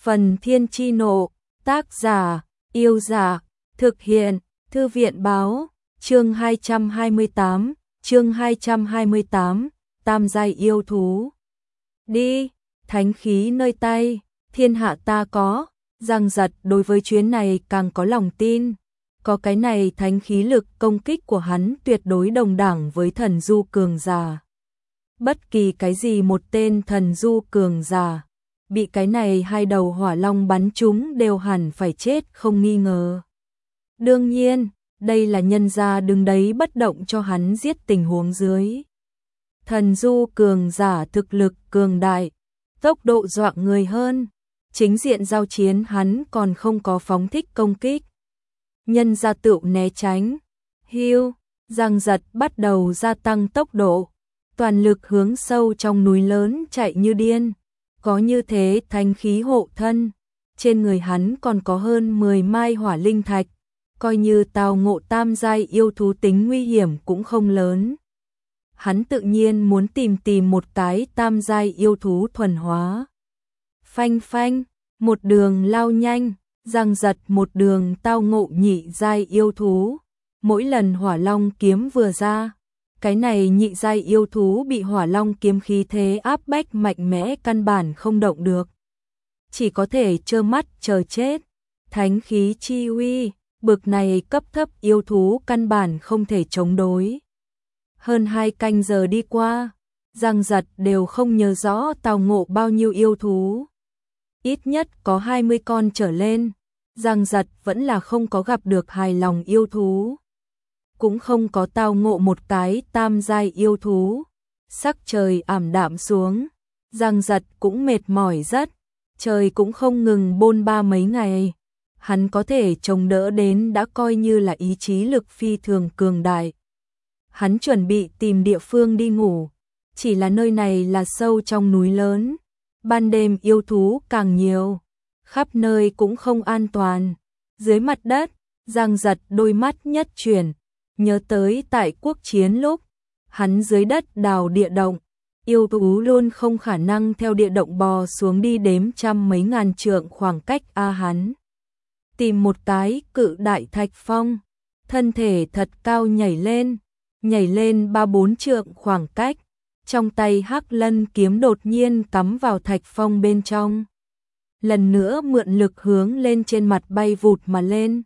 Phần Thiên Chi Nộ, tác giả, Yêu Dạ, thực hiện, Thư viện Báo, chương 228, Tam giai yêu thú. Đi, thánh khí nơi tay, thiên hạ ta có, Giang Giật đối với chuyến này càng có lòng tin. Có cái này thánh khí lực công kích của hắn tuyệt đối đồng đẳng với thần du cường giả. Bất kỳ cái gì một tên thần du cường giả, bị cái này hai đầu hỏa long bắn trúng đều hẳn phải chết không nghi ngờ. Đương nhiên, đây là nhân gia đứng đấy bất động cho hắn giết tình huống dưới. Thần du cường giả thực lực cường đại, tốc độ dọa người hơn, chính diện giao chiến hắn còn không có phóng thích công kích. Nhân gia tựu né tránh, hưu, Giang Giật bắt đầu gia tăng tốc độ, toàn lực hướng sâu trong núi lớn chạy như điên. Có như thế thánh khí hộ thân, trên người hắn còn có hơn 10 mai hỏa linh thạch, coi như tao ngộ tam giai yêu thú tính nguy hiểm cũng không lớn. Hắn tự nhiên muốn tìm một cái tam giai yêu thú thuần hóa. Phanh phanh, một đường lao nhanh, Giang Giật một đường tao ngộ nhị giai yêu thú. Mỗi lần hỏa long kiếm vừa ra, cái này nhị giai yêu thú bị hỏa long kiếm khí thế áp bách mạnh mẽ căn bản không động được. Chỉ có thể trơ mắt chờ chết. Thánh khí chi uy, bực này cấp thấp yêu thú căn bản không thể chống đối. Hơn 2 canh giờ đi qua, Giang Giật đều không nhớ rõ tao ngộ bao nhiêu yêu thú. Ít nhất có 20 con trở lên, Giang Giật vẫn là không có gặp được hài lòng yêu thú. Cũng không có tao ngộ một cái tam giai yêu thú. Sắc trời ảm đạm xuống, Giang Giật cũng mệt mỏi rất, trời cũng không ngừng bôn ba mấy ngày. Hắn có thể chống đỡ đến đã coi như là ý chí lực phi thường cường đại. Hắn chuẩn bị tìm địa phương đi ngủ, chỉ là nơi này là sâu trong núi lớn, ban đêm yêu thú càng nhiều, khắp nơi cũng không an toàn. Dưới mặt đất, Giang Giật đôi mắt nhất chuyển, nhớ tới tại quốc chiến lúc, hắn dưới đất đào địa động, yêu thú luôn không khả năng theo địa động bò xuống đi đếm trăm mấy ngàn trượng khoảng cách hắn. Tìm một cái cự đại thạch phong, thân thể thật cao nhảy lên 3-4 trượng khoảng cách, trong tay Hắc Lân kiếm đột nhiên cắm vào thạch phong bên trong. Lần nữa mượn lực hướng lên trên mặt bay vụt mà lên.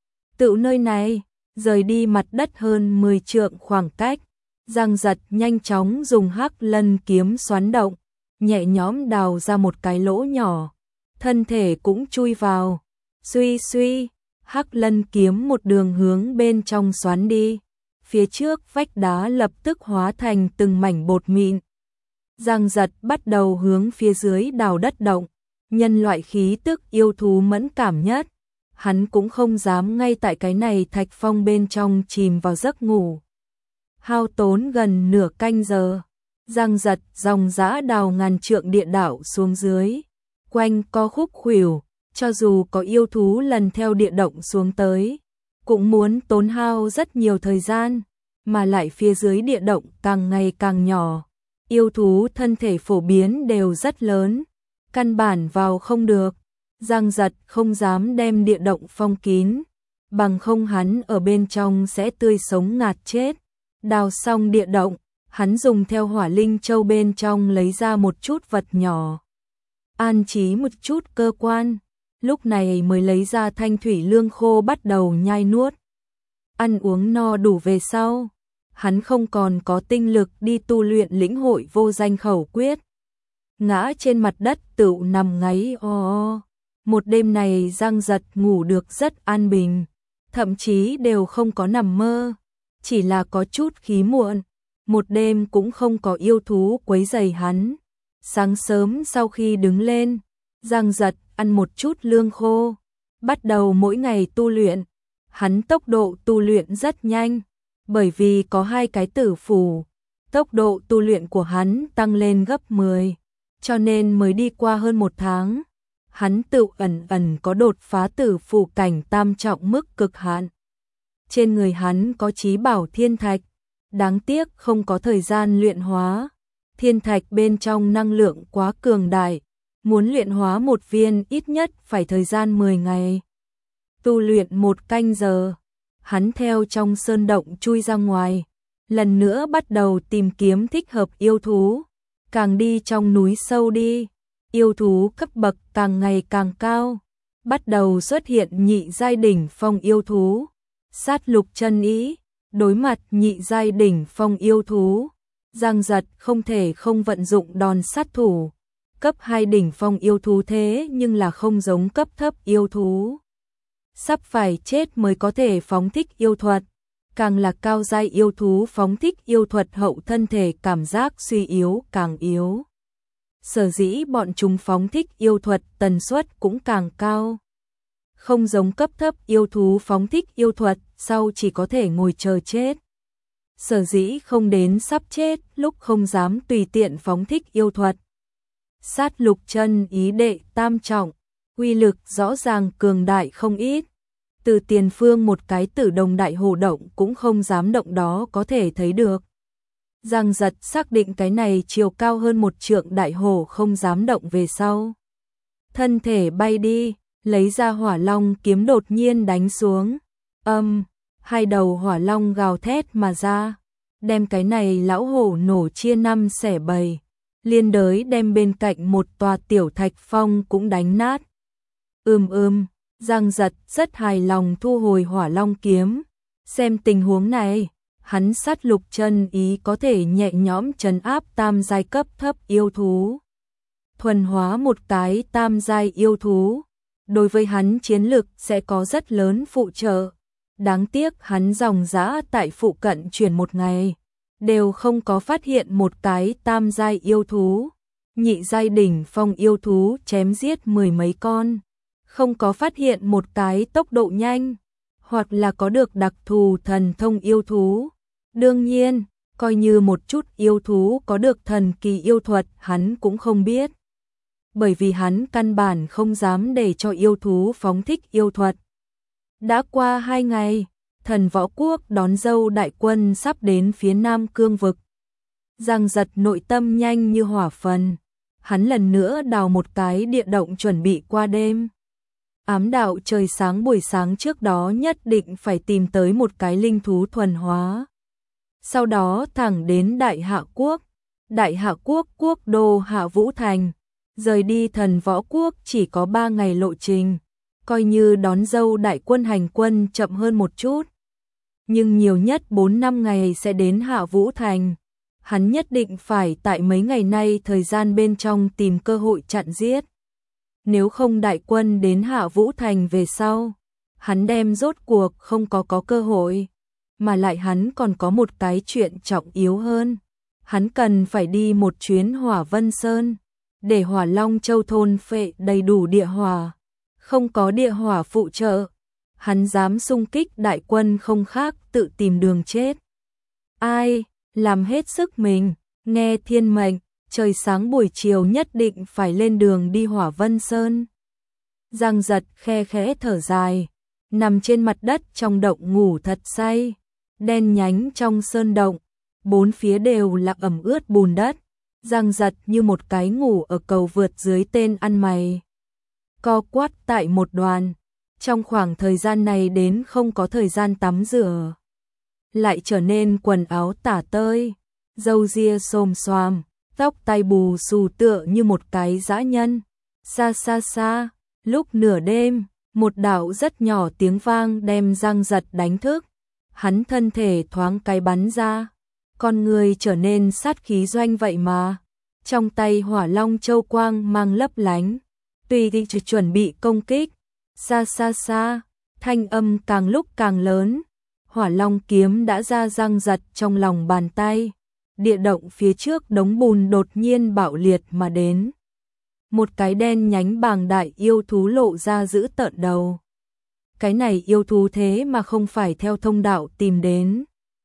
Tự nơi này, rời đi mặt đất hơn 10 trượng khoảng cách, Giang Giật nhanh chóng dùng Hắc Lân kiếm xoắn động, nhẹ nhõm đào ra một cái lỗ nhỏ, thân thể cũng chui vào. Suy suy, Hắc Lân kiếm một đường hướng bên trong xoắn đi, phía trước vách đá lập tức hóa thành từng mảnh bột mịn. Giang Giật bắt đầu hướng phía dưới đào đất động, nhân loại khí tức yêu thú mẫn cảm nhất, hắn cũng không dám ngay tại cái này thạch phong bên trong chìm vào giấc ngủ. Hao tốn gần nửa canh giờ, Giang Giật dòng dã đào ngàn trượng địa đạo xuống dưới, quanh co khúc khuỷu, cho dù có yêu thú lần theo địa động xuống tới, cũng muốn tốn hao rất nhiều thời gian, mà lại phía dưới địa động càng ngày càng nhỏ, yêu thú thân thể phổ biến đều rất lớn, căn bản vào không được. Giang Giật không dám đem địa động phong kín, bằng không hắn ở bên trong sẽ tươi sống ngạt chết. Đào xong địa động, hắn dùng theo hỏa linh châu bên trong lấy ra một chút vật nhỏ, an trí một chút cơ quan, lúc này mới lấy ra thanh thủy lương khô bắt đầu nhai nuốt. Ăn uống no đủ về sau, hắn không còn có tinh lực đi tu luyện lĩnh hội vô danh khẩu quyết. Ngã trên mặt đất tựu nằm ngáy o. Một đêm này Giang Giật ngủ được rất an bình, thậm chí đều không có nằm mơ, chỉ là có chút khí muộn, một đêm cũng không có yêu thú quấy rầy hắn. Sáng sớm sau khi đứng lên, Giang Giật ăn một chút lương khô, bắt đầu mỗi ngày tu luyện. Hắn tốc độ tu luyện rất nhanh, bởi vì có 2 cái tử phù, tốc độ tu luyện của hắn tăng lên gấp 10, cho nên mới đi qua hơn 1 tháng. Hắn tự ẩn có đột phá tử phù cảnh tam trọng mức cực hạn. Trên người hắn có chí bảo thiên thạch, đáng tiếc không có thời gian luyện hóa. Thiên thạch bên trong năng lượng quá cường đại, Muốn luyện hóa một viên ít nhất phải thời gian 10 ngày. Tu luyện 1 canh giờ, hắn theo trong sơn động chui ra ngoài, lần nữa bắt đầu tìm kiếm thích hợp yêu thú. Càng đi trong núi sâu đi, yêu thú cấp bậc càng ngày càng cao, bắt đầu xuất hiện nhị giai đỉnh phong yêu thú. Sát lục chân ý, đối mặt nhị giai đỉnh phong yêu thú, Giang Giật không thể không vận dụng đòn sát thủ. Cấp 2 đỉnh phong yêu thú thế nhưng là không giống cấp thấp yêu thú. Sắp phải chết mới có thể phóng thích yêu thuật, càng là cao giai yêu thú phóng thích yêu thuật hậu thân thể cảm giác suy yếu càng yếu. Sở dĩ bọn chúng phóng thích yêu thuật tần suất cũng càng cao. Không giống cấp thấp yêu thú phóng thích yêu thuật sau chỉ có thể ngồi chờ chết. Sở dĩ không đến sắp chết lúc không dám tùy tiện phóng thích yêu thuật. Sát lục chân ý đệ tam trọng, uy lực rõ ràng cường đại không ít. Từ tiền phương một cái tử đồng đại hồ động cũng không dám động đó có thể thấy được. Giang Giật xác định cái này chiều cao hơn 1 trượng đại hồ không dám động về sau. Thân thể bay đi, lấy ra hỏa long kiếm đột nhiên đánh xuống. Hai đầu hỏa long gào thét mà ra, đem cái này lão hổ nổ chia 5 xẻ 7. Liên đới đem bên cạnh một tòa tiểu thạch phong cũng đánh nát. Giang Giật rất hài lòng thu hồi hỏa long kiếm. Xem tình huống này, hắn sát lục chân ý có thể nhẹ nhõm trấn áp tam giai cấp thấp yêu thú. Thuần hóa một cái tam giai yêu thú, đối với hắn chiến lực sẽ có rất lớn phụ trợ. Đáng tiếc hắn dòng dã tại phụ cận chuyển 1 ngày, đều không có phát hiện một cái tam giai yêu thú. Nhị giai đỉnh phong yêu thú chém giết 10 mấy con, không có phát hiện một cái tốc độ nhanh, hoặc là có được đặc thù thần thông yêu thú. Đương nhiên, coi như một chút yêu thú có được thần kỳ yêu thuật hắn cũng không biết. Bởi vì hắn căn bản không dám để cho yêu thú phóng thích yêu thuật. Đã qua 2 ngày, Thần Võ Quốc đón dâu đại quân sắp đến phía Nam Cương vực. Giang Giật nội tâm nhanh như hỏa phần, hắn lần nữa đào một cái địa động chuẩn bị qua đêm. Ám đạo trời sáng buổi sáng trước đó nhất định phải tìm tới một cái linh thú thuần hóa. Sau đó thẳng đến Đại Hạ Quốc. Đại Hạ Quốc quốc đô Hạ Vũ Thành. Rời đi Thần Võ Quốc chỉ có 3 ngày lộ trình, coi như đón dâu đại quân hành quân chậm hơn một chút. Nhưng nhiều nhất 4-5 ngày sẽ đến Hạ Vũ Thành. Hắn nhất định phải tại mấy ngày nay thời gian bên trong tìm cơ hội chặn giết. Nếu không đại quân đến Hạ Vũ Thành về sau, hắn đem rốt cuộc không có cơ hội. Mà lại hắn còn có một cái chuyện trọng yếu hơn. Hắn cần phải đi một chuyến Hỏa Vân Sơn, để Hỏa Long Châu thôn phệ đầy đủ địa hỏa. Không có địa hỏa phụ trợ, hắn dám xung kích đại quân không khác tự tìm đường chết. Ai, làm hết sức mình, nghe thiên mệnh, trời sáng buổi chiều nhất định phải lên đường đi Hỏa Vân Sơn. Giang Giật khe khẽ thở dài, nằm trên mặt đất trong động ngủ thật say. Đen nhánh trong sơn động, 4 phía đều là ẩm ướt bùn đất. Giang Giật như một cái ngủ ở cầu vượt dưới tên ăn mày. Co quắt tại một đoàn, trong khoảng thời gian này đến không có thời gian tắm rửa. Lại trở nên quần áo tả tơi, râu ria xồm xoàm, tóc tai bù xù tựa như một cái dã nhân. Xa xa xa, lúc nửa đêm, một đạo rất nhỏ tiếng vang đem Giang Giật đánh thức. Hắn thân thể thoáng cái bắn ra, con người trở nên sát khí doanh vậy mà. Trong tay Hỏa Long Châu quang mang lấp lánh, tùy thì chuẩn bị công kích. Xa xa xa, thanh âm càng lúc càng lớn. Hỏa Long kiếm đã ra Giang Giật trong lòng bàn tay. Địa động phía trước đống bùn đột nhiên bạo liệt mà đến. Một cái đen nhánh bàng đại yêu thú lộ ra giữ tợn đầu. Cái này yêu thú thế mà không phải theo thông đạo tìm đến,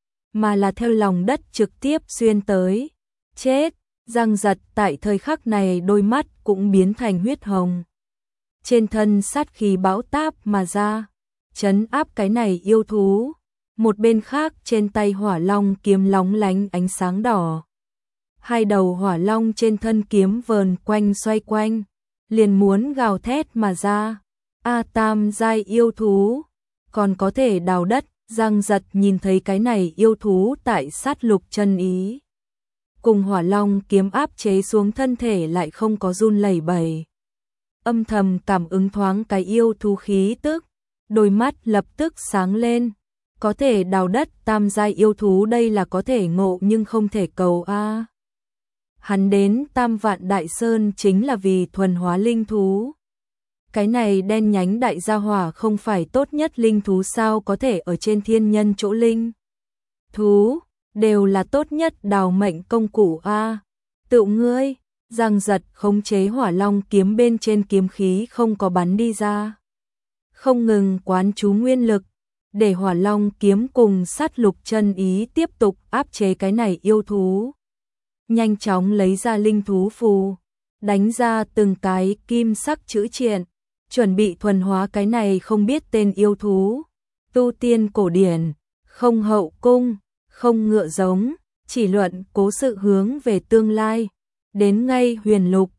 mà là theo lòng đất trực tiếp xuyên tới. Chết! Giang Giật tại thời khắc này đôi mắt cũng biến thành huyết hồng. Trên thân sát khí bão táp mà ra, trấn áp cái này yêu thú. Một bên khác trên tay Hỏa Long kiếm lóng lánh ánh sáng đỏ. Hai đầu hỏa long trên thân kiếm vờn quanh xoay quanh, liền muốn gào thét mà ra. A tam giai yêu thú, còn có thể đào đất. Giang Giật nhìn thấy cái này yêu thú tại sát lục chân ý. Cùng hỏa long kiếm áp chế xuống thân thể lại không có run lẩy bẩy. Âm thầm cảm ứng thoáng cái yêu thú khí tức, đôi mắt lập tức sáng lên. Có thể đào đất tam giai yêu thú đây là có thể ngộ nhưng không thể cầu a. Hắn đến Tam Vạn Đại Sơn chính là vì thuần hóa linh thú. Cái này đen nhánh đại gia hỏa không phải tốt nhất linh thú sao, có thể ở trên thiên nhân chỗ linh thú, đều là tốt nhất đào mệnh công cụ a. Tự ngươi, Giang Giật khống chế hỏa long kiếm bên trên kiếm khí không có bắn đi ra. Không ngừng quán chú nguyên lực, để hỏa long kiếm cùng sát lục chân ý tiếp tục áp chế cái này yêu thú. Nhanh chóng lấy ra linh thú phù, đánh ra từng cái kim sắc chữ triện, chuẩn bị thuần hóa cái này không biết tên yêu thú. Tu tiên cổ điển, không hậu cung, không ngựa giống, chỉ luận cố sự hướng về tương lai. Đến ngay huyền lục,